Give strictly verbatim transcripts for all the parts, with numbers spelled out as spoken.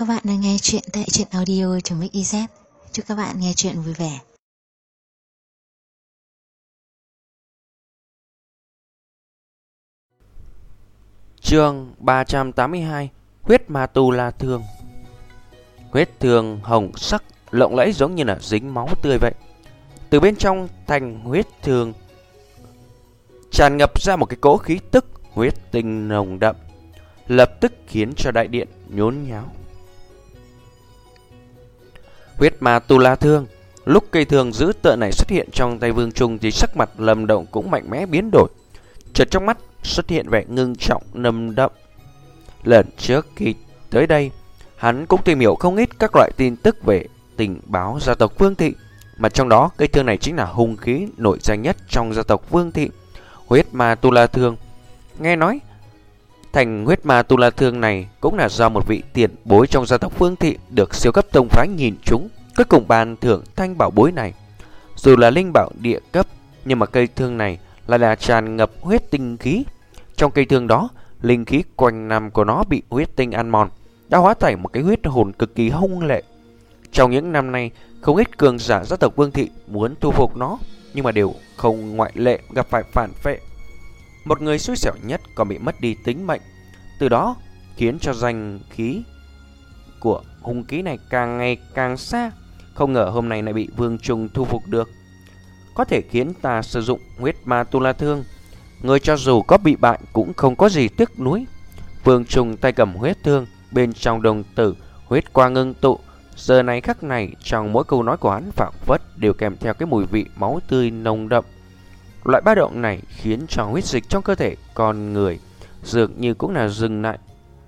Các bạn đang nghe chuyện tại truyện audio.mixyz. Chúc các bạn nghe chuyện vui vẻ. Chương ba trăm tám mươi hai. Huyết ma tu la thương. Huyết thương hồng sắc lộng lẫy giống như là dính máu tươi vậy. Từ bên trong thành huyết thương tràn ngập ra một cái cỗ khí tức huyết tinh nồng đậm, lập tức khiến cho đại điện nhốn nháo. Huyết ma tu la thương. Lúc cây thương dữ tợn này xuất hiện trong tay Vương Trung thì sắc mặt Lâm Động cũng mạnh mẽ biến đổi. Chợt trong mắt xuất hiện vẻ ngưng trọng nồng đậm. Lần trước khi tới đây, hắn cũng tìm hiểu không ít các loại tin tức về tình báo gia tộc Vương Thị, mà trong đó cây thương này chính là hung khí nổi danh nhất trong gia tộc Vương Thị, huyết ma tu la thương. Nghe nói thành huyết ma tu la thương này cũng là do một vị tiền bối trong gia tộc Vương Thị được siêu cấp tông phái nhìn trúng, cuối cùng ban thưởng thanh bảo bối này. Dù là linh bảo địa cấp, nhưng mà cây thương này lại là tràn ngập huyết tinh khí. Trong cây thương đó, linh khí quanh năm của nó bị huyết tinh ăn mòn, đã hóa thành một cái huyết hồn cực kỳ hung lệ. Trong những năm nay, không ít cường giả gia tộc Vương Thị muốn thu phục nó, nhưng mà đều không ngoại lệ gặp phải phản phệ. Một người xui xẻo nhất còn bị mất đi tính mệnh. Từ đó khiến cho danh khí của hung khí này càng ngày càng xa. Không ngờ hôm nay lại bị Vương Trung thu phục được, có thể khiến ta sử dụng huyết ma tu la thương. Người cho dù có bị bại cũng không có gì tiếc nuối. Vương Trung tay cầm huyết thương, bên trong đồng tử huyết quang ngưng tụ. Giờ này khắc này, trong mỗi câu nói của hắn phảng phất đều kèm theo cái mùi vị máu tươi nồng đậm. Loại ba động này khiến cho huyết dịch trong cơ thể con người dường như cũng là dừng lại.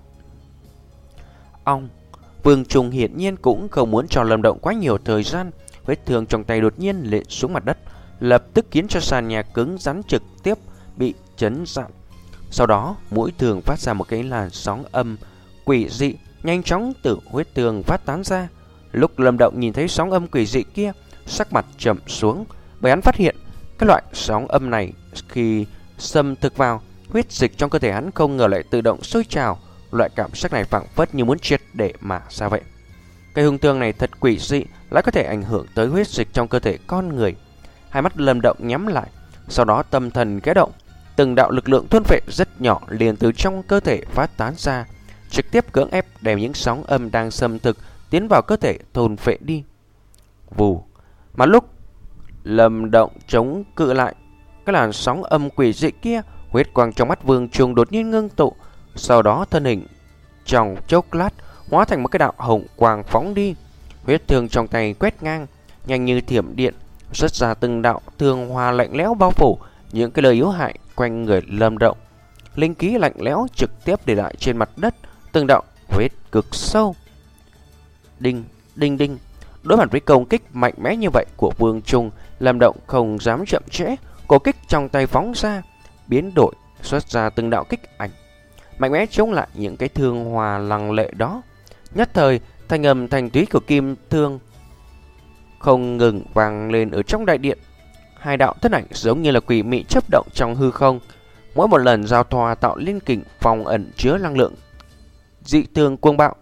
Ông Vương Trung hiển nhiên cũng không muốn cho Lâm Động quá nhiều thời gian. Huyết thương trong tay đột nhiên lệ xuống mặt đất, lập tức khiến cho sàn nhà cứng rắn trực tiếp bị chấn dạn. Sau đó mũi thương phát ra một cái làn sóng âm quỷ dị, nhanh chóng từ huyết thương phát tán ra. Lúc Lâm Động nhìn thấy sóng âm quỷ dị kia, sắc mặt trầm xuống, bởi hắn phát hiện cái loại sóng âm này khi xâm thực vào huyết dịch trong cơ thể hắn không ngờ lại tự động sôi trào. Loại cảm giác này phảng phất như muốn triệt để mà ra vậy. Cái hung thương này thật quỷ dị, lại có thể ảnh hưởng tới huyết dịch trong cơ thể con người. Hai mắt Lâm Động nhắm lại, sau đó tâm thần khẽ động, từng đạo lực lượng thôn phệ rất nhỏ liền từ trong cơ thể phát tán ra, trực tiếp cưỡng ép đem những sóng âm đang xâm thực tiến vào cơ thể thôn phệ đi. Vù. Mà lúc Lâm Động chống cự lại cái làn sóng âm quỷ dị kia, huyết quang trong mắt Vương Trung đột nhiên ngưng tụ, sau đó thân hình trong chốc lát hóa thành một cái đạo hồng quang phóng đi. Huyết thương trong tay quét ngang, nhanh như thiểm điện, xuất ra từng đạo thương hoa lạnh lẽo bao phủ những cái lời yếu hại quanh người Lâm Động. Linh khí lạnh lẽo trực tiếp để lại trên mặt đất từng đạo vết cực sâu. Đinh, đinh đinh. Đối mặt với công kích mạnh mẽ như vậy của Vương Trung, Lâm Động không dám chậm trễ, cổ kích trong tay phóng ra, biến đổi xuất ra từng đạo kích ảnh, mạnh mẽ chống lại những cái thương hòa lăng lệ đó. Nhất thời, thanh âm thanh thúy của kim thương không ngừng vang lên ở trong đại điện. Hai đạo thân ảnh giống như là quỷ mị chớp động trong hư không, mỗi một lần giao thoa tạo liên kình phòng ẩn chứa năng lượng dị thường cuồng bạo.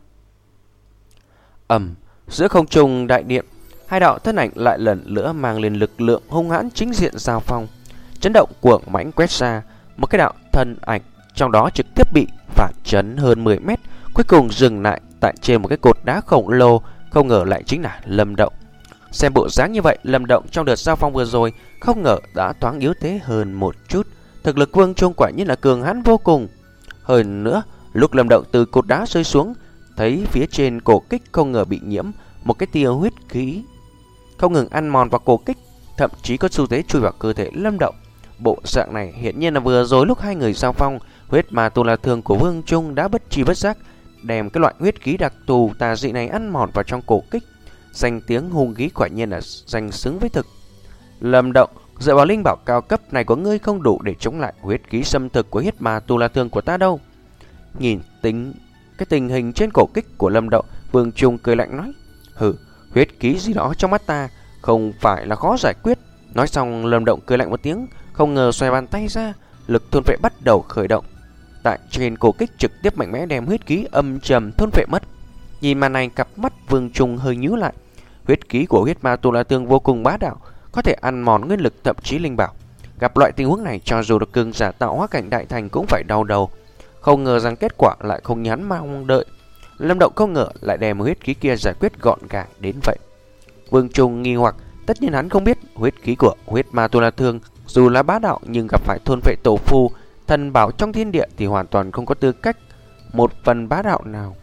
Ầm, giữa không trung đại điện, hai đạo thân ảnh lại lần nữa mang lên lực lượng hung hãn chính diện giao phong. Chấn động cuồng mãnh quét ra, một cái đạo thân ảnh trong đó trực tiếp bị phản chấn hơn mười mét, cuối cùng dừng lại tại trên một cái cột đá khổng lồ, không ngờ lại chính là Lâm Động. Xem bộ dáng như vậy, Lâm Động trong đợt giao phong vừa rồi không ngờ đã thoáng yếu thế hơn một chút. Thực lực Vương Trung quả nhiên là cường hãn vô cùng. Hơn nữa, lúc Lâm Động từ cột đá rơi xuống, thấy phía trên cổ kích không ngờ bị nhiễm một cái tia huyết khí không ngừng ăn mòn vào cổ kích, thậm chí có xu thế chui vào cơ thể Lâm Động. Bộ dạng này hiển nhiên là vừa rồi lúc hai người giao phong, huyết ma tu la thương của Vương Trung đã bất tri bất giác đem cái loại huyết khí đặc thù tà dị này ăn mòn vào trong cổ kích. Danh tiếng hung khí quả nhiên là danh xứng với thực. Lâm Động, dựa vào linh bảo cao cấp này của ngươi không đủ để chống lại huyết khí xâm thực của huyết ma tu la thương của ta đâu. Nhìn tính cái tình hình trên cổ kích của Lâm Động, Vương Trung cười lạnh nói: hừ, huyết khí gì đó trong mắt ta không phải là khó giải quyết. Nói xong, Lâm Động cười lạnh một tiếng, không ngờ xoay bàn tay ra, lực thôn vệ bắt đầu khởi động. Tại trên cổ kích trực tiếp mạnh mẽ đem huyết khí âm trầm thôn vệ mất. Nhìn màn này, cặp mắt Vương Trung hơi nhíu lại. Huyết khí của huyết ma Tu La Thương vô cùng bá đạo, có thể ăn mòn nguyên lực thậm chí linh bảo. Gặp loại tình huống này, cho dù được cường giả tạo hóa cảnh đại thành cũng phải đau đầu. Không ngờ rằng kết quả lại không như hắn mong đợi. Lâm Động không ngờ lại đem huyết khí kia giải quyết gọn gàng đến vậy. Vương Trung nghi hoặc, tất nhiên hắn không biết huyết khí của huyết ma Tu La Thương dù là bá đạo nhưng gặp phải thôn vệ tổ phu, thần bảo trong thiên địa thì hoàn toàn không có tư cách một phần bá đạo nào.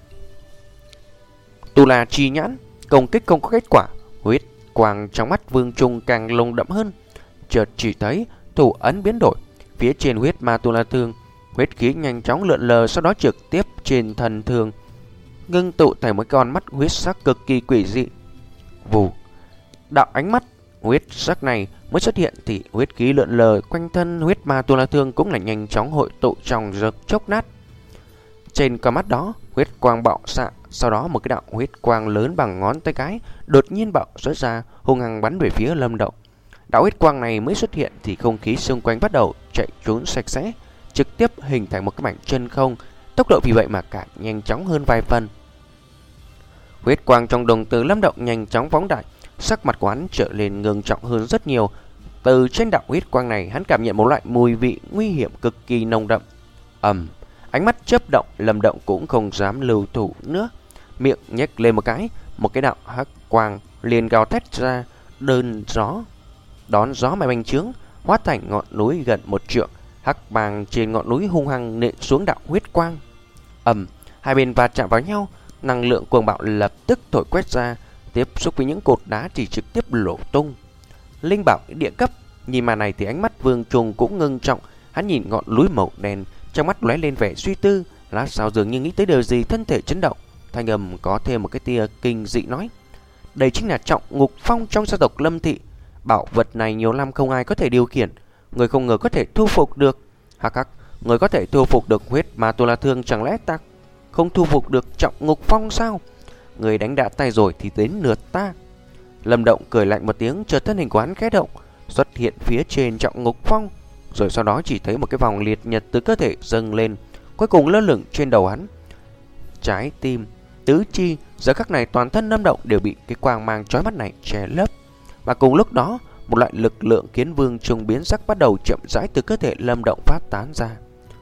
Tu La Chi Nhãn, công kích không có kết quả, huyết quang trong mắt Vương Trung càng lồng đậm hơn. Chợt chỉ thấy thủ ấn biến đổi, phía trên huyết ma Tu La Thương, huyết khí nhanh chóng lượn lờ, sau đó trực tiếp trên thần thương ngưng tụ thành một con mắt huyết sắc cực kỳ quỷ dị. Vù, đạo ánh mắt huyết sắc này mới xuất hiện thì huyết khí lượn lờ quanh thân huyết ma Tu La Thương cũng là nhanh chóng hội tụ trong giật chốc nát. Trên con mắt đó, huyết quang bạo xạ, sau đó một cái đạo huyết quang lớn bằng ngón tay cái đột nhiên bạo xuất ra, hung hăng bắn về phía Lâm Động. Đạo huyết quang này mới xuất hiện thì không khí xung quanh bắt đầu chạy trốn sạch sẽ, trực tiếp hình thành một cái mảnh chân không, tốc độ vì vậy mà càng nhanh chóng hơn vài phần. Huyết quang trong đồng tử Lâm Động nhanh chóng phóng đại, sắc mặt của hắn trở lên ngưng trọng hơn rất nhiều. Từ trên đạo huyết quang này, hắn cảm nhận một loại mùi vị nguy hiểm cực kỳ nồng đậm. Ầm, ánh mắt chớp động, Lâm Động cũng không dám lưu thủ nữa, miệng nhếch lên một cái, một cái đạo hắc quang liền gào thét ra, đơn gió đón gió mà bành trướng, hóa thành ngọn núi gần một trượng. Hắc bàng trên ngọn núi hung hăng nện xuống đạo huyết quang. Ầm, hai bên va chạm vào nhau, năng lượng cuồng bạo lập tức thổi quét ra, tiếp xúc với những cột đá thì trực tiếp nổ tung. Linh bảo địa cấp. Nhìn màn này thì ánh mắt Vương Trung cũng ngưng trọng, hắn nhìn ngọn núi màu đen, trong mắt lóe lên vẻ suy tư, lát sau dường như nghĩ tới điều gì, thân thể chấn động, thanh âm có thêm một cái tia kinh dị nói: đây chính là trọng ngục phong trong gia tộc Lâm thị. Bảo vật này nhiều năm không ai có thể điều khiển, người không ngờ có thể thu phục được. Hắc hắc, người có thể thu phục được huyết ma Tu La Thương, chẳng lẽ ta không thu phục được trọng ngục phong sao? Người đánh đã tay rồi thì đến lượt ta. Lâm Động cười lạnh một tiếng, chợt thân hình của hắn khẽ động, xuất hiện phía trên trọng ngục phong, rồi sau đó chỉ thấy một cái vòng liệt nhật từ cơ thể dâng lên, cuối cùng lơ lửng trên đầu hắn. Trái tim, tứ chi, giờ khắc này toàn thân Lâm Động đều bị cái quang mang chói mắt này che lấp. Và cùng lúc đó, một loại lực lượng khiến Vương Trung biến sắc bắt đầu chậm rãi từ cơ thể Lâm Động phát tán ra.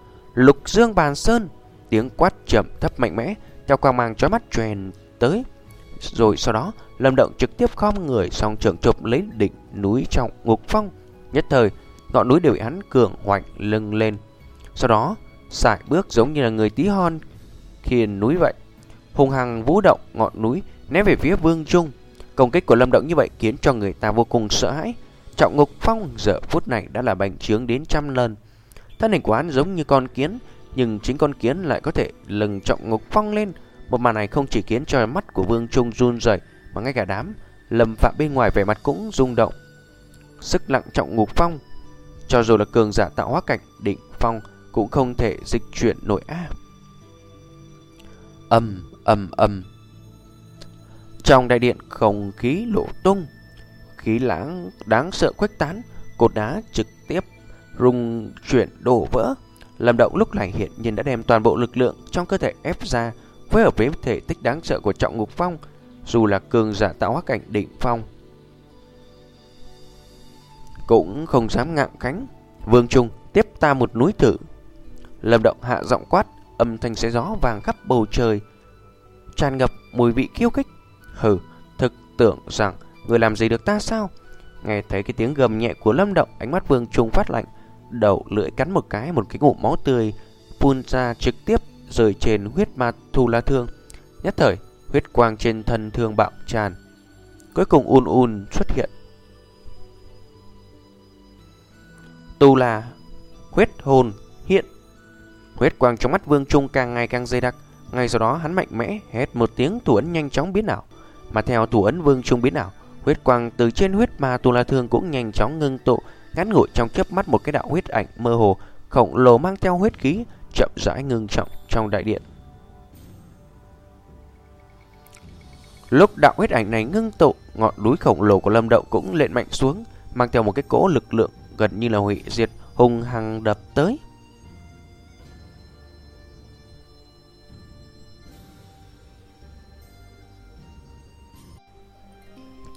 Lục Dương Bàn Sơn, tiếng quát trầm thấp mạnh mẽ theo quang mang chói mắt truyền tới. Rồi sau đó, Lâm Động trực tiếp khom người, song trưởng chụp lấy đỉnh núi trong ngục phong. Nhất thời, ngọn núi đều bị hắn cường hoành lưng lên. Sau đó, sải bước giống như là người tí hon khiên núi vậy, hung hăng vũ động ngọn núi ném về phía Vương Trung. Công kích của Lâm Động như vậy khiến cho người ta vô cùng sợ hãi. Trọng ngục phong giờ phút này đã là bành trướng đến trăm lần. Thân hình của hắn giống như con kiến, nhưng chính con kiến lại có thể lừng trọng ngục phong lên. Một màn này không chỉ khiến cho mắt của Vương Trung run rẩy, mà ngay cả đám Lâm Phạm bên ngoài vẻ mặt cũng rung động. Sức nặng trọng ngục phong, cho dù là cường giả tạo hóa cảnh đỉnh phong cũng không thể dịch chuyển nổi a. Ầm ầm ầm. Trong đại điện không khí nổ tung, khí lãng đáng sợ khuếch tán, cột đá trực tiếp rung chuyển đổ vỡ. Lâm Động lúc này hiện nhiên đã đem toàn bộ lực lượng trong cơ thể ép ra, phối hợp với thể tích đáng sợ của trọng ngục phong, dù là cường giả tạo hóa cảnh đỉnh phong cũng không dám ngạo cánh. Vương Trung, tiếp ta một núi thử. Lâm Động hạ giọng quát, âm thanh xé gió vàng khắp bầu trời, tràn ngập mùi vị khiêu khích. Hừ, thực tưởng rằng người làm gì được ta sao? Nghe thấy cái tiếng gầm nhẹ của Lâm Động, ánh mắt Vương Trung phát lạnh, đầu lưỡi cắn một cái, một cái ngụm máu tươi phun ra trực tiếp rơi trên huyết ma Tu La Thương. Nhất thời, huyết quang trên thân thương bạo tràn, cuối cùng un un xuất hiện. Tu La huyết hồn hiện. Huyết quang trong mắt Vương Trung càng ngày càng dày đặc. Ngay sau đó hắn mạnh mẽ hét một tiếng, thủ ấn nhanh chóng biến ảo. Mà theo thủ ấn Vương Trung biến ảo, huyết quang từ trên huyết ma Tu La Thương cũng nhanh chóng ngưng tụ, ngắn ngủi trong chớp mắt một cái đạo huyết ảnh mơ hồ khổng lồ mang theo huyết khí chậm rãi ngưng trọng trong đại điện. Lúc đạo huyết ảnh này ngưng tụ, ngọn núi khổng lồ của Lâm Động cũng lện mạnh xuống, mang theo một cái cỗ lực lượng gần như là hủy diệt hung hăng đập tới.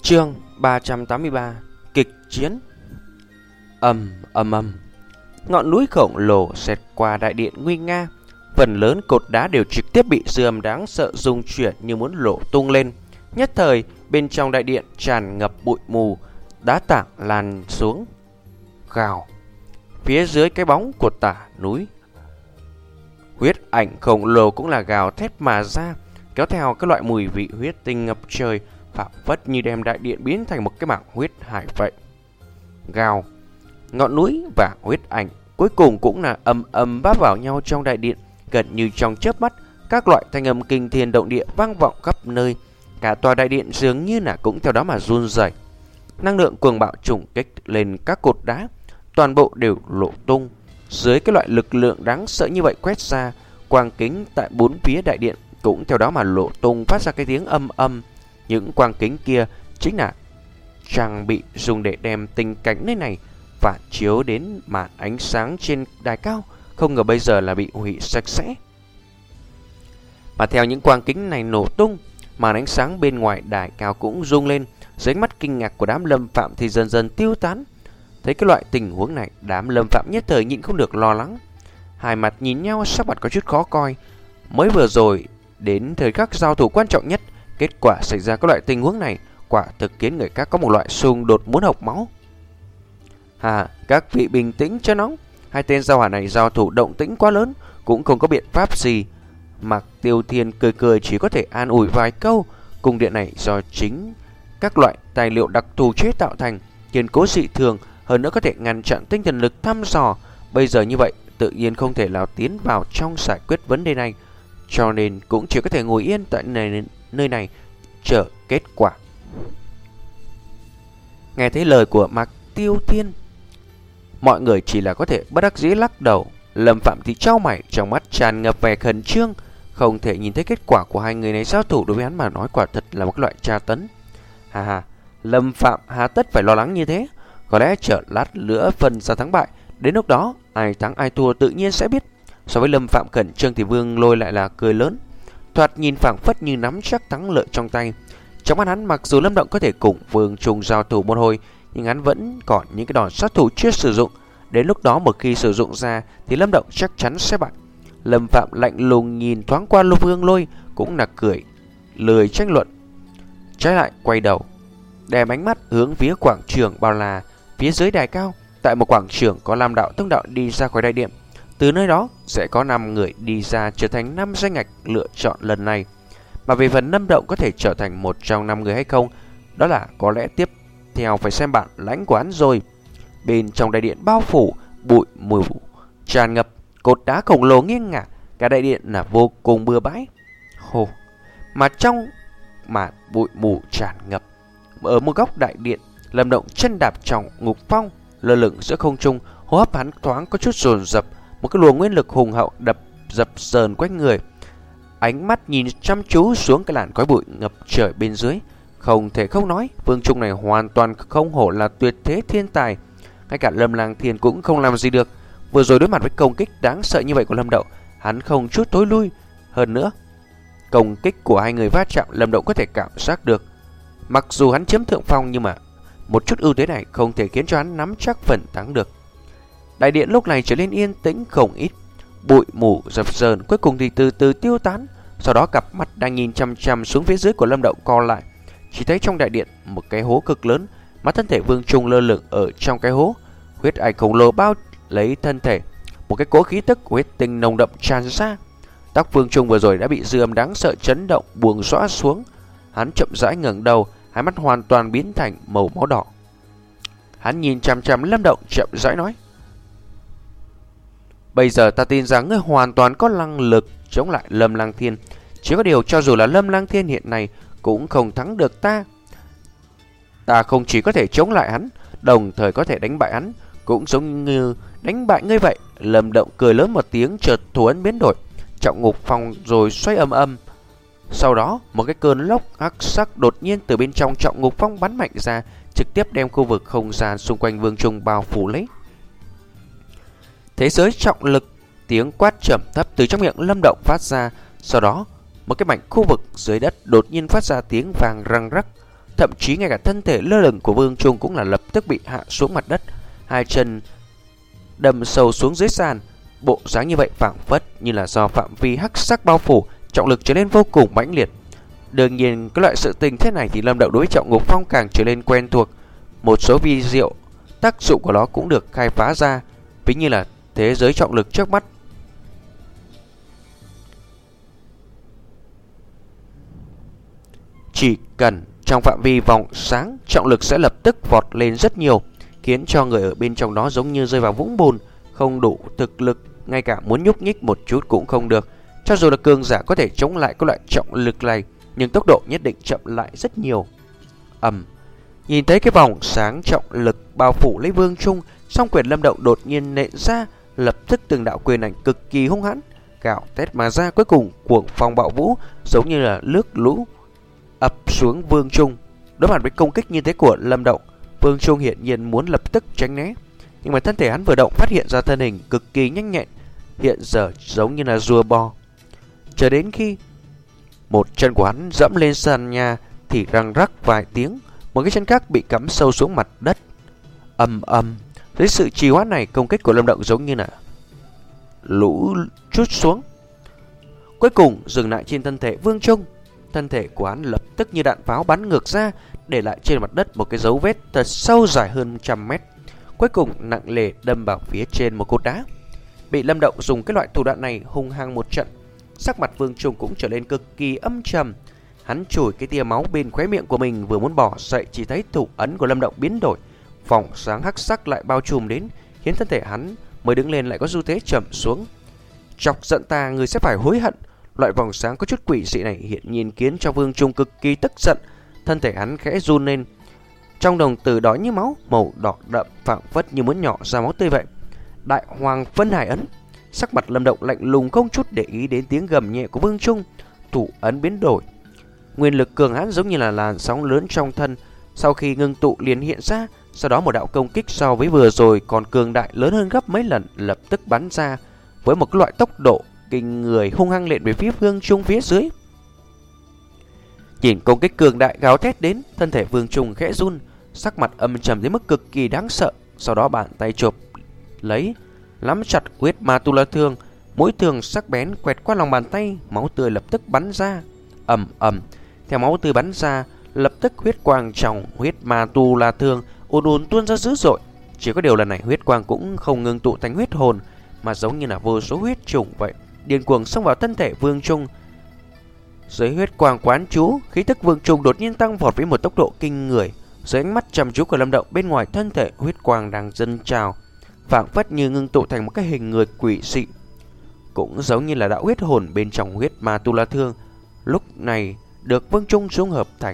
Chương ba trăm tám mươi ba. Kịch chiến. Ầm ầm ầm. Ngọn núi khổng lồ xẹt qua đại điện nguy nga, phần lớn cột đá đều trực tiếp bị dư âm đáng sợ rung chuyển như muốn nổ tung lên. Nhất thời, bên trong đại điện tràn ngập bụi mù, đá tảng lan xuống. Gào. Phía dưới cái bóng của tả núi, huyết ảnh khổng lồ cũng là gào thét mà ra, kéo theo các loại mùi vị huyết tinh ngập trời, phảng phất như đem đại điện biến thành một cái mảng huyết hải vậy. Gào. Ngọn núi và huyết ảnh cuối cùng cũng là ầm ầm va vào nhau trong đại điện, gần như trong chớp mắt, các loại thanh âm kinh thiên động địa vang vọng khắp nơi, cả tòa đại điện dường như là cũng theo đó mà run rẩy. Năng lượng cuồng bạo trùng kích lên các cột đá, toàn bộ đều nổ tung. Dưới cái loại lực lượng đáng sợ như vậy quét ra, quang kính tại bốn phía đại điện cũng theo đó mà nổ tung, phát ra cái tiếng âm âm. Những quang kính kia chính là trang bị dùng để đem tình cảnh nơi này phản chiếu đến màn ánh sáng trên đài cao, không ngờ bây giờ là bị hủy sạch sẽ. Mà theo những quang kính này nổ tung, màn ánh sáng bên ngoài đài cao cũng rung lên. Dưới ánh mắt kinh ngạc của đám lâm phạm thì dần dần tiêu tán. Thấy cái loại tình huống này, đám lâm phạm nhất thời nhịn không được lo lắng, hai mặt nhìn nhau, sắc mặt có chút khó coi. Mới vừa rồi đến thời khắc giao thủ quan trọng nhất, kết quả xảy ra các loại tình huống này quả thực khiến người khác có một loại xung đột muốn học máu. Hà, các vị bình tĩnh cho nóng. Hai tên giao hỏa này giao thủ động tĩnh quá lớn, cũng không có biện pháp gì. Mạc Tiêu Thiên cười cười chỉ có thể an ủi vài câu. Cung điện này do chính các loại tài liệu đặc thù chế tạo thành, kiên cố dị thường, hơn nữa có thể ngăn chặn tinh thần lực thăm dò. Bây giờ như vậy, tự nhiên không thể nào tiến vào trong giải quyết vấn đề này, cho nên cũng chỉ có thể ngồi yên tại nơi, nơi này chờ kết quả. Nghe thấy lời của Mạc Tiêu Thiên, mọi người chỉ là có thể bất đắc dĩ lắc đầu. Lâm Phạm thì trao mày, trong mắt tràn ngập vẻ khẩn trương, không thể nhìn thấy kết quả của hai người này giao thủ, đối với hắn mà nói quả thật là một loại tra tấn. Hà hà, Lâm Phạm hà tất phải lo lắng như thế? Có lẽ chờ lát nữa phân ra thắng bại, đến lúc đó ai thắng ai thua tự nhiên sẽ biết. So với Lâm Phạm khẩn trương thì Vương Lôi lại là cười lớn, thoạt nhìn phảng phất như nắm chắc thắng lợi trong tay. Trong mắt hắn, mặc dù Lâm Động có thể cùng Vương Trùng giao thủ một hồi, nhưng hắn vẫn còn những cái đòn sát thủ chưa sử dụng. Đến lúc đó một khi sử dụng ra thì Lâm Động chắc chắn sẽ bại. Lâm Phạm lạnh lùng nhìn thoáng qua Lô Vương Lôi, cũng là cười, lười tranh luận. Trái lại quay đầu, đem ánh mắt hướng phía quảng trường bao la phía dưới đài cao. Tại một quảng trường có năm đạo tông đạo đi ra khỏi đại điện. Từ nơi đó sẽ có năm người đi ra trở thành năm danh ngạch lựa chọn lần này. Mà về phần Lâm Động có thể trở thành một trong năm người hay không, đó là có lẽ tiếp theo phải xem bản lãnh của hắn rồi. Bên trong đại điện bao phủ bụi mù tràn ngập, cột đá khổng lồ nghiêng ngả, cả đại điện là vô cùng bừa bãi. Hồ, mà trong mà bụi mù tràn ngập, ở một góc đại điện, Lâm Động chân đạp trong ngục phong, lơ lửng giữa không trung, hô hấp hắn thoáng có chút dồn dập, một cái luồng nguyên lực hùng hậu đập dập dờn quanh người. Ánh mắt nhìn chăm chú xuống cái làn khói bụi ngập trời bên dưới, không thể không nói, Vương Trung này hoàn toàn không hổ là tuyệt thế thiên tài. Ngay cả Lâm Lang Thiên cũng không làm gì được. Vừa rồi đối mặt với công kích đáng sợ như vậy của Lâm Động, hắn không chút tối lui. Hơn nữa, công kích của hai người va chạm, Lâm Động có thể cảm giác được. Mặc dù hắn chiếm thượng phong, nhưng mà một chút ưu thế này không thể khiến cho hắn nắm chắc phần thắng được. Đại điện lúc này trở nên yên tĩnh không ít, bụi mù dập dờn, cuối cùng thì từ từ tiêu tán. Sau đó cặp mắt đang nhìn chăm chăm xuống phía dưới của Lâm Động co lại, chỉ thấy trong đại điện một cái hố cực lớn, mà thân thể Vương Trung lơ lửng ở trong cái hố. Huyết ảnh khổng lồ bao lấy thân thể, một cái cỗ khí tức huyết tinh nồng đậm tràn ra. Tóc Vương Trung vừa rồi đã bị dư âm đáng sợ chấn động buông xõa xuống. Hắn chậm rãi ngẩng đầu, hai mắt hoàn toàn biến thành màu máu đỏ. Hắn nhìn chằm chằm Lâm Động, chậm rãi nói: "Bây giờ ta tin rằng ngươi hoàn toàn có năng lực chống lại Lâm Lang Thiên. Chỉ có điều cho dù là Lâm Lang Thiên hiện nay cũng không thắng được ta. Ta không chỉ có thể chống lại hắn, đồng thời có thể đánh bại hắn, cũng giống như đánh bại ngươi vậy." Lâm Động cười lớn một tiếng, chợt thủ ấn biến đổi, trọng ngục phong rồi xoay âm âm. Sau đó, một cái cơn lốc hắc sắc đột nhiên từ bên trong trọng ngục phong bắn mạnh ra, trực tiếp đem khu vực không gian xung quanh Vương Trung bao phủ lấy. Thế giới trọng lực, tiếng quát trầm thấp từ trong miệng Lâm Động phát ra. Sau đó, một cái mảnh khu vực dưới đất đột nhiên phát ra tiếng vàng răng rắc. thậm chí ngay cả thân thể lơ lửng của Vương Trung cũng là lập tức bị hạ xuống mặt đất, hai chân đâm sâu xuống dưới sàn. Bộ dáng như vậy phảng phất như là do phạm vi hắc sắc bao phủ, trọng lực trở nên vô cùng mãnh liệt. Đương nhiên, cái loại sự tình thế này thì Lâm Động đối với Trọng Ngục Phong càng trở nên quen thuộc. Một số vi diệu tác dụng của nó cũng được khai phá ra, ví như là thế giới trọng lực trước mắt. Chỉ cần trong phạm vi vòng sáng, trọng lực sẽ lập tức vọt lên rất nhiều, khiến cho người ở bên trong đó giống như rơi vào vũng bùn, không đủ thực lực, ngay cả muốn nhúc nhích một chút cũng không được. Cho dù là cường giả có thể chống lại các loại trọng lực này, nhưng tốc độ nhất định chậm lại rất nhiều. Ầm, nhìn thấy cái vòng sáng trọng lực bao phủ lấy Vương Trung, song quyền Lâm Động đột nhiên nện ra, lập tức từng đạo quyền ảnh cực kỳ hung hãn gào thét mà ra, cuối cùng cuồng phong bạo vũ giống như là nước lũ ập xuống Vương Trung. Đối mặt với công kích như thế của Lâm Động, Vương Trung hiện nhiên muốn lập tức tránh né, nhưng mà thân thể hắn vừa động phát hiện ra thân hình cực kỳ nhanh nhẹn, hiện giờ giống như là rùa bò. Chờ đến khi một chân của hắn dẫm lên sàn nhà thì răng rắc vài tiếng, một cái chân khác bị cắm sâu xuống mặt đất. Ầm ầm, dưới sự trì hoãn này, công kích của Lâm Động giống như là lũ trút xuống, cuối cùng dừng lại trên thân thể Vương Trung. Thân thể của hắn lập tức như đạn pháo bắn ngược ra, để lại trên mặt đất một cái dấu vết thật sâu dài hơn trăm mét, cuối cùng nặng nề đâm vào phía trên một cột đá. Bị Lâm Động dùng cái loại thủ đoạn này hung hăng một trận, sắc mặt Vương Trung cũng trở nên cực kỳ âm trầm. Hắn chùi cái tia máu bên khóe miệng của mình, vừa muốn bỏ dậy chỉ thấy thủ ấn của Lâm Động biến đổi, vòng sáng hắc sắc lại bao trùm đến, khiến thân thể hắn mới đứng lên lại có xu thế chậm xuống. Chọc giận ta, người sẽ phải hối hận. Loại vòng sáng có chút quỷ dị này hiện nhiên khiến cho Vương Trung cực kỳ tức giận, thân thể hắn khẽ run lên, trong đồng tử đỏ như máu, màu đỏ đậm phảng phất như muốn nhỏ ra máu tươi vậy. Đại Hoàng Phân Hải ấn. Sắc mặt Lâm Động lạnh lùng, không chút để ý đến tiếng gầm nhẹ của Vương Trung. Thủ ấn biến đổi, nguyên lực cường hãn giống như là làn sóng lớn trong thân, sau khi ngưng tụ liền hiện ra. Sau đó một đạo công kích so với vừa rồi còn cường đại lớn hơn gấp mấy lần lập tức bắn ra với một loại tốc độ kinh người, hung hăng lện về phía Vương Trung phía dưới. Nhìn công kích cường đại gào thét đến, thân thể Vương Trung khẽ run, sắc mặt âm trầm đến mức cực kỳ đáng sợ. Sau đó bàn tay chộp lấy, nắm chặt huyết ma tu la thương, mũi thương sắc bén quẹt qua lòng bàn tay, máu tươi lập tức bắn ra. Ầm ầm, theo máu tươi bắn ra, lập tức huyết quang trong huyết ma tu la thương ùn ùn tuôn ra dữ dội. Chỉ có điều lần này huyết quang cũng không ngừng tụ thành huyết hồn, mà giống như là vô số huyết trùng vậy, điên cuồng xông vào thân thể Vương Trung. Dưới huyết quang quán chú, khí tức Vương Trung đột nhiên tăng vọt với một tốc độ kinh người. Dưới ánh mắt chăm chú của Lâm Động, bên ngoài thân thể huyết quang đang dâng trào, phảng phất như ngưng tụ thành một cái hình người quỷ dị, cũng giống như là đạo huyết hồn bên trong huyết ma tu la thương lúc này được Vương Trung dung hợp thành.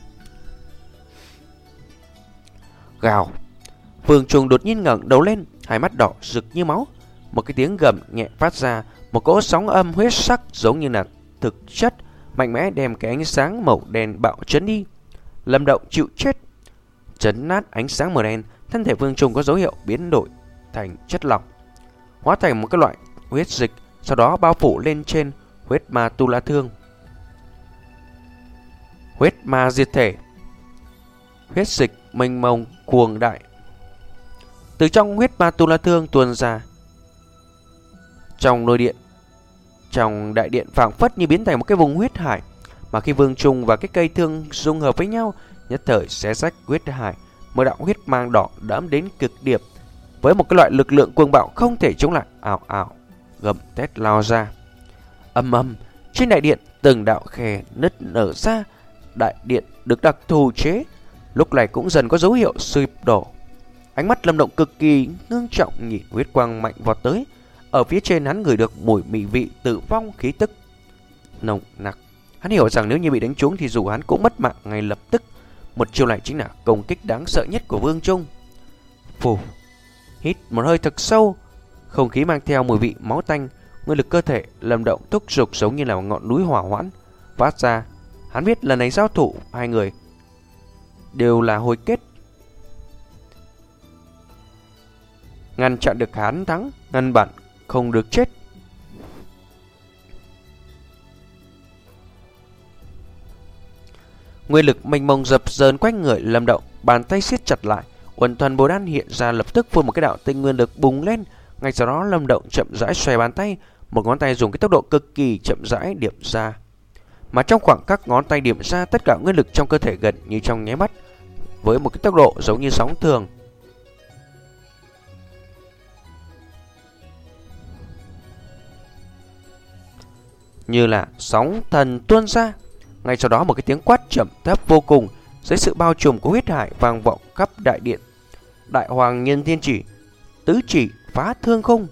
Gào, Vương Trung đột nhiên ngẩng đầu lên, hai mắt đỏ rực như máu. Một cái tiếng gầm nhẹ phát ra, một cỗ sóng âm huyết sắc giống như là thực chất mạnh mẽ đem cái ánh sáng màu đen bạo chấn đi. Lâm Động chịu chết. Chấn nát ánh sáng màu đen, thân thể Vương Trung có dấu hiệu biến đổi thành chất lỏng, hóa thành một cái loại huyết dịch, sau đó bao phủ lên trên huyết ma tu la thương. Huyết ma diệt thể. Huyết dịch mênh mông cuồng đại từ trong huyết ma tu la thương tuôn ra. Trong nội điện, trong đại điện phảng phất như biến thành một cái vùng huyết hải, mà khi Vương Trung và cái cây thương dung hợp với nhau, nhất thời xé rách huyết hải, một đạo huyết mang đỏ đẫm đến cực điểm, với một cái loại lực lượng cuồng bạo không thể chống lại, ảo ảo gầm thét lao ra. Âm âm, trên đại điện từng đạo khe nứt nở ra, đại điện được đặc thù chế lúc này cũng dần có dấu hiệu sụp đổ. Ánh mắt Lâm Động cực kỳ ngưng trọng nhìn huyết quang mạnh vọt tới. Ở phía trên hắn ngửi được mùi mị vị tử vong khí tức nồng nặc. Hắn hiểu rằng nếu như bị đánh trúng thì dù hắn cũng mất mạng ngay lập tức. Một chiêu này chính là công kích đáng sợ nhất của Vương Trung. Phù, hít một hơi thật sâu, không khí mang theo mùi vị máu tanh, nguyên lực cơ thể Lâm Động thúc giục giống như là một ngọn núi hỏa hoãn phát ra. Hắn biết lần này giao thủ hai người đều là hồi kết, ngăn chặn được hắn thắng, ngăn bản không được chết. Nguyên lực mênh mông dập dờn quanh người Lâm Động, bàn tay siết chặt lại, uẩn thuần bồ đan hiện ra, lập tức phun một cái đạo tinh nguyên lực bùng lên. Ngay sau đó Lâm Động chậm rãi xoay bàn tay, một ngón tay dùng cái tốc độ cực kỳ chậm rãi điểm ra. Mà trong khoảng các ngón tay điểm ra, tất cả nguyên lực trong cơ thể gần như trong nháy mắt, với một cái tốc độ giống như sóng thường. Như là sóng thần tuôn ra. Ngay sau đó một cái tiếng quát trầm thấp vô cùng dưới sự bao trùm của huyết hải vang vọng khắp đại điện. Đại hoàng nhân thiên chỉ, tứ chỉ phá thương khung.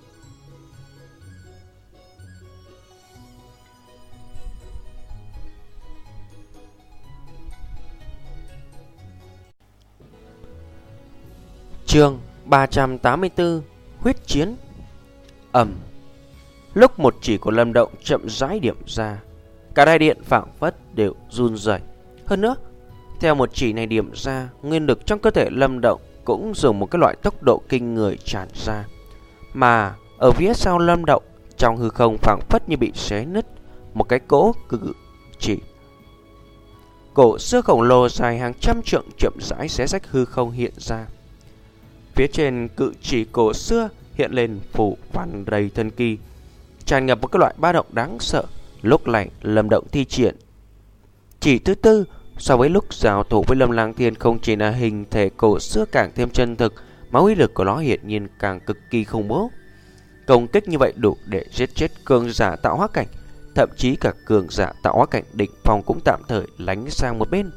Chương ba trăm tám mươi tư, huyết chiến. Ầm. Lúc một chỉ của Lâm Động chậm rãi điểm ra, cả đại điện phảng phất đều run rẩy. Hơn nữa, theo một chỉ này điểm ra, nguyên lực trong cơ thể Lâm Động cũng dùng một cái loại tốc độ kinh người tràn ra. Mà ở phía sau Lâm Động, trong hư không phảng phất như bị xé nứt một cái cỗ cự chỉ. Cổ xưa khổng lồ dài hàng trăm trượng chậm rãi xé rách hư không hiện ra. Phía trên cự chỉ cổ xưa hiện lên phủ văn đầy thần kỳ, tràn ngập một cái loại ba động đáng sợ. Lúc này Lâm Động thi triển chỉ thứ tư, so với lúc giao thủ với Lâm Lang Thiên không chỉ là hình thể cổ xưa càng thêm chân thực, mà uy lực của nó hiển nhiên càng cực kỳ khủng bố. Công kích như vậy đủ để giết chết cường giả tạo hóa cảnh, thậm chí cả cường giả tạo hóa cảnh đỉnh phong cũng tạm thời lánh sang một bên.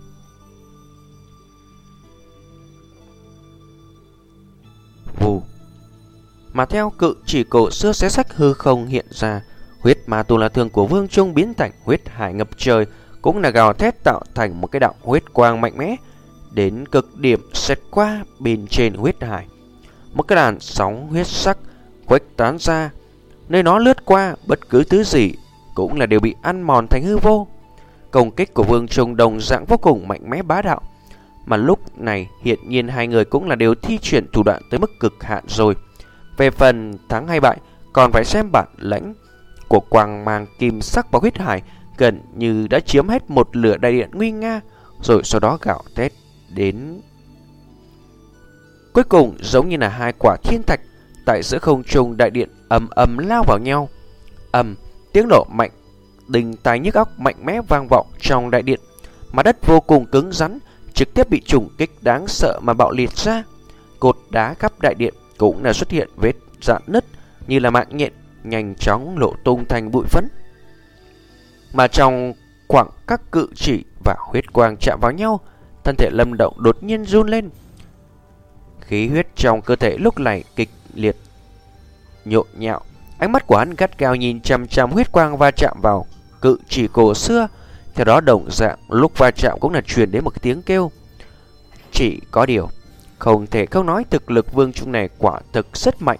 Vù. Mà theo cự chỉ cổ xưa xé sách hư không hiện ra, huyết ma tu la thương của Vương Trung biến thành huyết hải ngập trời, cũng là gào thét tạo thành một cái đạo huyết quang mạnh mẽ đến cực điểm xẹt qua bên trên huyết hải. Một cái làn sóng huyết sắc khuếch tán ra, nơi nó lướt qua bất cứ thứ gì cũng là đều bị ăn mòn thành hư vô. Công kích của Vương Trung đồng dạng vô cùng mạnh mẽ bá đạo, mà lúc này hiện nhiên hai người cũng là đều thi triển thủ đoạn tới mức cực hạn rồi. Về phần thắng hay bại còn phải xem bản lãnh của quang mang kim sắc và huyết hải gần như đã chiếm hết một lửa đại điện nguy nga, rồi sau đó gạo thét đến cuối cùng giống như là hai quả thiên thạch tại giữa không trung đại điện ầm ầm lao vào nhau. Ầm, tiếng nổ mạnh đình tai nhức óc mạnh mẽ vang vọng trong đại điện. Mặt đất vô cùng cứng rắn, trực tiếp bị trùng kích đáng sợ mà bạo liệt ra. Cột đá khắp đại điện cũng là xuất hiện vết rạn nứt như là mạng nhện, nhanh chóng lộ tung thành bụi phấn. Mà trong khoảng các cự chỉ và huyết quang chạm vào nhau, thân thể Lâm Động đột nhiên run lên. Khí huyết trong cơ thể lúc này kịch liệt nhộn nhạo, ánh mắt của hắn gắt gao nhìn chằm chằm huyết quang va chạm vào cự chỉ cổ xưa. Theo đó đồng dạng lúc va chạm cũng là truyền đến một cái tiếng kêu. Chỉ có điều không thể không nói thực lực Vương Trung này quả thực rất mạnh.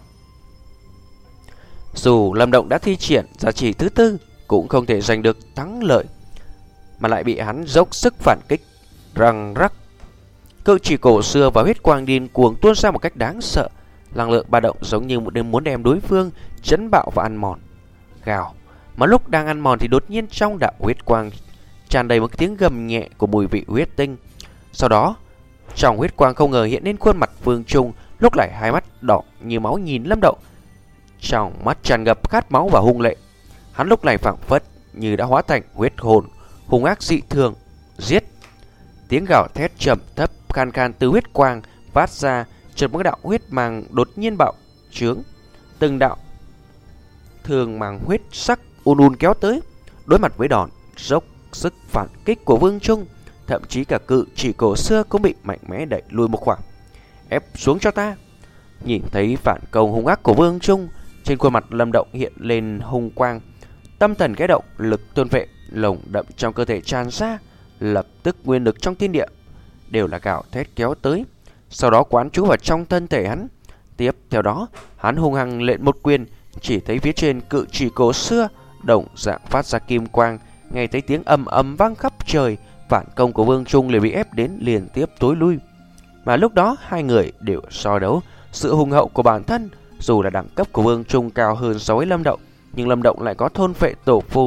Dù Lâm Động đã thi triển giá trị thứ tư cũng không thể giành được thắng lợi, mà lại bị hắn dốc sức phản kích răng rắc. Cự chỉ cổ xưa và huyết quang điên cuồng tuôn ra một cách đáng sợ, năng lượng ba động giống như một đêm muốn đem đối phương chấn bạo và ăn mòn. Gào, mà lúc đang ăn mòn thì đột nhiên trong đạo huyết quang tràn đầy một tiếng gầm nhẹ của mùi vị huyết tinh. Sau đó trong huyết quang không ngờ hiện lên khuôn mặt Vương Trung, lúc này hai mắt đỏ như máu nhìn Lâm Động, trong mắt tràn ngập khát máu và hung lệ. Hắn lúc này phảng phất như đã hóa thành huyết hồn hung ác dị thường. Giết! Tiếng gào thét trầm thấp khan khan từ huyết quang phát ra, chợt một đạo huyết mang đột nhiên bạo trướng, từng đạo thường màng huyết sắc ùn ùn kéo tới. Đối mặt với đòn dốc sức phản kích của Vương Trung, thậm chí cả cự chỉ cổ xưa cũng bị mạnh mẽ đẩy lùi một khoảng. Ép xuống cho ta! Nhìn thấy phản công hung ác của Vương Trung, trên khuôn mặt Lâm Động hiện lên hung quang. Tâm thần cái động, lực tôn vệ lồng đậm trong cơ thể tràn ra, lập tức nguyên lực trong thiên địa đều là gào thét kéo tới, sau đó quán trú vào trong thân thể hắn. Tiếp theo đó, hắn hung hăng lện một quyền, chỉ thấy phía trên cự chỉ cổ xưa đồng dạng phát ra kim quang, nghe thấy tiếng ầm ầm vang khắp trời. Phản công của Vương Trung liền bị ép đến liên tiếp tối lui. Mà lúc đó hai người đều so đấu sự hùng hậu của bản thân. Dù là đẳng cấp của Vương Trung cao hơn so với Lâm Động, nhưng Lâm Động lại có thôn phệ tổ phù,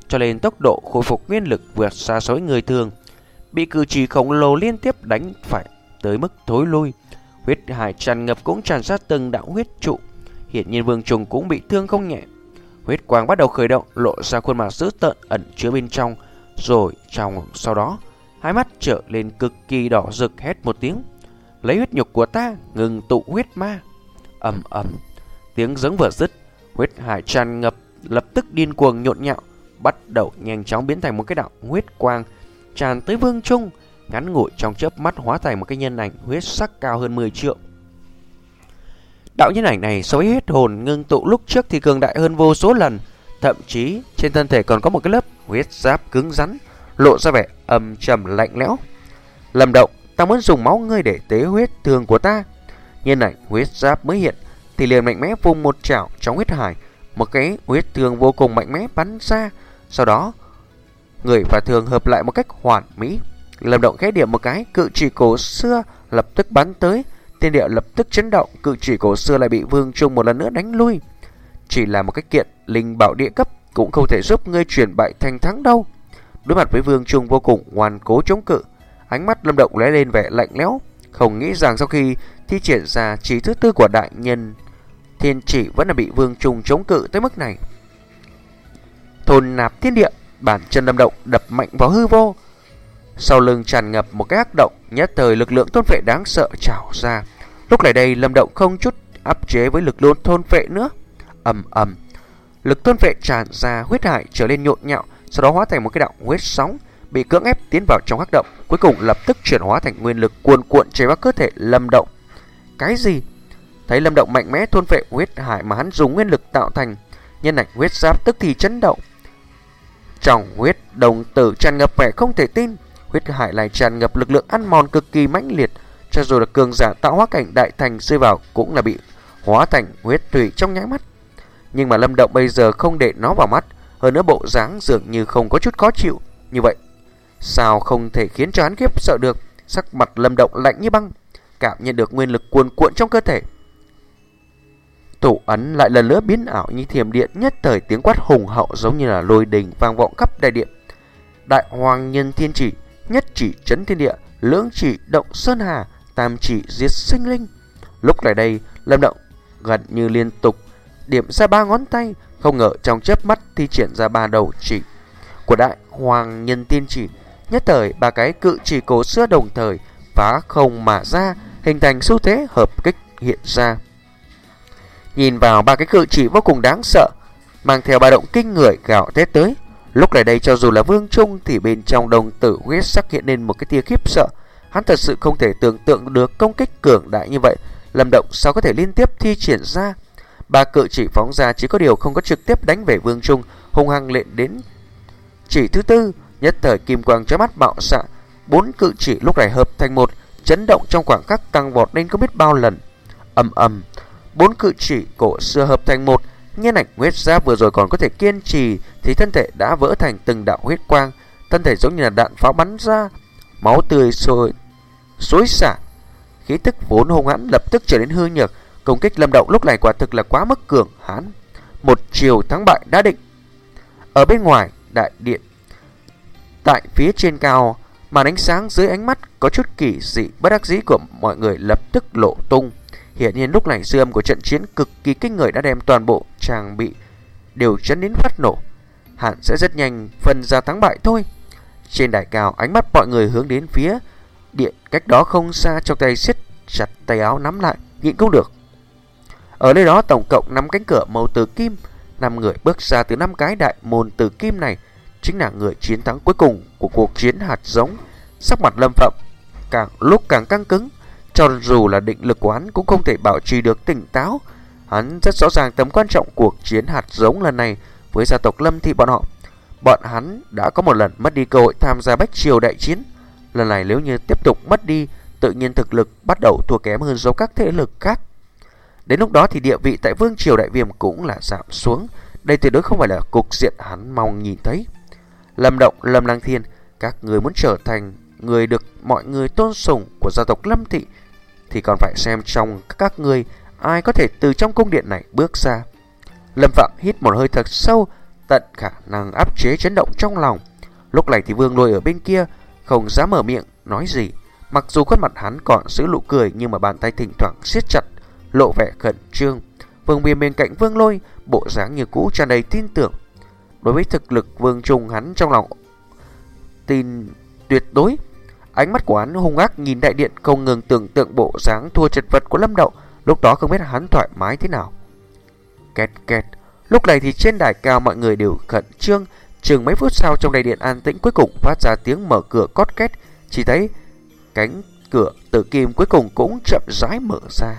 cho nên tốc độ khôi phục nguyên lực vượt xa so với người thường. Bị cử chỉ khổng lồ liên tiếp đánh phải tới mức thối lui. Huyết hải tràn ngập cũng tràn ra từng đạo huyết trụ. Hiển nhiên Vương Trùng cũng bị thương không nhẹ. Huyết quang bắt đầu khởi động, lộ ra khuôn mặt dữ tợn ẩn chứa bên trong. Rồi trong sau đó, hai mắt trở lên cực kỳ đỏ rực, hét một tiếng: lấy huyết nhục của ta, ngừng tụ huyết ma. Ầm ầm, tiếng giống vừa dứt, huyết hải tràn ngập lập tức điên cuồng nhộn nhạo, bắt đầu nhanh chóng biến thành một cái đạo huyết quang tràn tới Vương Trung, ngắn ngủi trong chớp mắt hóa thành một cái nhân ảnh huyết sắc cao hơn mười trượng. Đạo nhân ảnh này so với huyết hồn ngưng tụ lúc trước thì cường đại hơn vô số lần, thậm chí trên thân thể còn có một cái lớp huyết giáp cứng rắn, lộ ra vẻ âm trầm lạnh lẽo. Lâm Động, ta muốn dùng máu ngươi để tế huyết thương của ta. Nhân ảnh huyết giáp mới hiện thì liền mạnh mẽ vung một chảo trong huyết hải, một cái huyết thương vô cùng mạnh mẽ bắn ra. Sau đó người và thương hợp lại một cách hoàn mỹ. Lâm Động khẽ điểm một cái, cự chỉ cổ xưa lập tức bắn tới. Thiên địa lập tức chấn động, cự chỉ cổ xưa lại bị Vương Trung một lần nữa đánh lui. Chỉ là một cái kiện linh bảo địa cấp cũng không thể giúp ngươi chuyển bại thành thắng đâu. Đối mặt với Vương Trung vô cùng ngoan cố chống cự, ánh mắt Lâm Động lóe lên vẻ lạnh lẽo. Không nghĩ rằng sau khi thi triển ra chỉ thứ tư của đại nhân thiên chỉ vẫn là bị Vương Trung chống cự tới mức này. Thôn nạp thiên địa, bản chân Lâm Động đập mạnh vào hư vô. Sau lưng tràn ngập một cái hắc động, nhất thời lực lượng thôn phệ đáng sợ trào ra. Lúc này đây Lâm Động không chút áp chế với lực lượng thôn phệ nữa. Ầm ầm, lực thôn phệ tràn ra, huyết hải trở lên nhộn nhạo, sau đó hóa thành một cái đạo huyết sóng, bị cưỡng ép tiến vào trong hắc động, cuối cùng lập tức chuyển hóa thành nguyên lực cuồn cuộn chảy vào cơ thể Lâm Động. Cái gì? Thấy Lâm Động mạnh mẽ thôn phệ huyết hải mà hắn dùng nguyên lực tạo thành, nhân ảnh huyết giáp tức thì chấn động. Trong huyết đồng tử tràn ngập vẻ không thể tin, huyết hải lại tràn ngập lực lượng ăn mòn cực kỳ mãnh liệt, cho dù là cường giả tạo hóa cảnh đại thành rơi vào cũng là bị hóa thành huyết thủy trong nháy mắt. Nhưng mà Lâm Động bây giờ không để nó vào mắt, hơn nữa bộ dáng dường như không có chút khó chịu. Như vậy sao không thể khiến cho hắn khiếp sợ được? Sắc mặt Lâm Động lạnh như băng, cảm nhận được nguyên lực cuồn cuộn trong cơ thể. Thủ ấn lại lần nữa biến ảo như thiểm điện, nhất thời tiếng quát hùng hậu giống như là lôi đình vang vọng khắp đại điện. Đại Hoàng Nhân Thiên Chỉ, nhất chỉ trấn thiên địa, lưỡng chỉ động sơn hà, tam chỉ diệt sinh linh. Lúc này đây Lâm Động gần như liên tục điểm ra ba ngón tay, không ngờ trong chớp mắt thi triển ra ba đầu chỉ của Đại Hoàng Nhân Thiên Chỉ. Nhất thời ba cái cự chỉ cổ xưa đồng thời phá không mà ra, hình thành xu thế hợp kích hiện ra. Nhìn vào ba cái cự chỉ vô cùng đáng sợ, mang theo ba động kinh người gào thét tới. Lúc này đây cho dù là Vương Trung thì bên trong đồng tử huyết sắc hiện lên một cái tia khiếp sợ. Hắn thật sự không thể tưởng tượng được công kích cường đại như vậy, Lâm Động sao có thể liên tiếp thi triển ra. Ba cự chỉ phóng ra, chỉ có điều không có trực tiếp đánh về Vương Trung, hung hăng lện đến chỉ thứ tư. Nhất thời kim quang chói mắt bạo xạ, bốn cự chỉ lúc này hợp thành một, chấn động trong khoảng khắc tăng vọt lên không biết bao lần. Ầm ầm, bốn cự chỉ cổ xưa hợp thành một. Nhân ảnh huyết giáp vừa rồi còn có thể kiên trì thì thân thể đã vỡ thành từng đạo huyết quang, thân thể giống như là đạn pháo bắn ra, máu tươi sôi xối xả. Khí tức vốn hung hãn lập tức trở nên hư nhược. Công kích Lâm Động lúc này quả thực là quá mức cường hãn. Một chiều thắng bại đã định. Ở bên ngoài đại điện, tại phía trên cao, màn ánh sáng dưới ánh mắt có chút kỳ dị bất đắc dĩ của mọi người lập tức lộ tung. Hiển nhiên lúc này dư âm của trận chiến cực kỳ kinh người đã đem toàn bộ trang bị đều chấn đến phát nổ. Hẳn sẽ rất nhanh phân ra thắng bại thôi. Trên đài cao, ánh mắt mọi người hướng đến phía điện cách đó không xa, trong tay siết chặt tay áo nắm lại, nhịn không được. Ở nơi đó tổng cộng năm cánh cửa màu tử kim, năm người bước ra từ năm cái đại môn tử kim này chính là người chiến thắng cuối cùng của cuộc chiến hạt giống. Sắc mặt Lâm Phạm càng lúc càng căng cứng, cho dù là định lực của hắn cũng không thể bảo trì được tỉnh táo. Hắn rất rõ ràng tầm quan trọng cuộc chiến hạt giống lần này với gia tộc Lâm Thị bọn họ. Bọn hắn đã có một lần mất đi cơ hội tham gia bách triều đại chiến. Lần này nếu như tiếp tục mất đi, tự nhiên thực lực bắt đầu thua kém hơn so các thế lực khác. Đến lúc đó thì địa vị tại Vương triều Đại Viêm cũng là giảm xuống. Đây tuyệt đối không phải là cục diện hắn mong nhìn thấy. Lâm Động, Lâm Lăng Thiên, các người muốn trở thành người được mọi người tôn sùng của gia tộc Lâm Thị thì còn phải xem trong các người ai có thể từ trong cung điện này bước ra. Lâm Phạm hít một hơi thật sâu, tận khả năng áp chế chấn động trong lòng. Lúc này thì Vương Lôi ở bên kia không dám mở miệng nói gì. Mặc dù khuôn mặt hắn còn giữ nụ cười, nhưng mà bàn tay thỉnh thoảng siết chặt, lộ vẻ khẩn trương. Vương Miên bên cạnh Vương Lôi, bộ dáng như cũ tràn đầy tin tưởng. Đối với thực lực Vương Trung, hắn trong lòng tin tuyệt đối. Ánh mắt của hắn hung ác nhìn đại điện, không ngừng tưởng tượng bộ dáng thua chật vật của Lâm Đậu. Lúc đó không biết hắn thoải mái thế nào. Kẹt kẹt. Lúc này thì trên đài cao mọi người đều khẩn trương. Chừng mấy phút sau, trong đại điện an tĩnh, cuối cùng phát ra tiếng mở cửa cót két. Chỉ thấy cánh cửa tử kim cuối cùng cũng chậm rãi mở ra.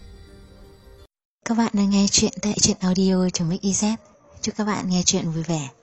Các bạn đang nghe chuyện tại truyện audio chấm ích z. Chúc các bạn nghe chuyện vui vẻ.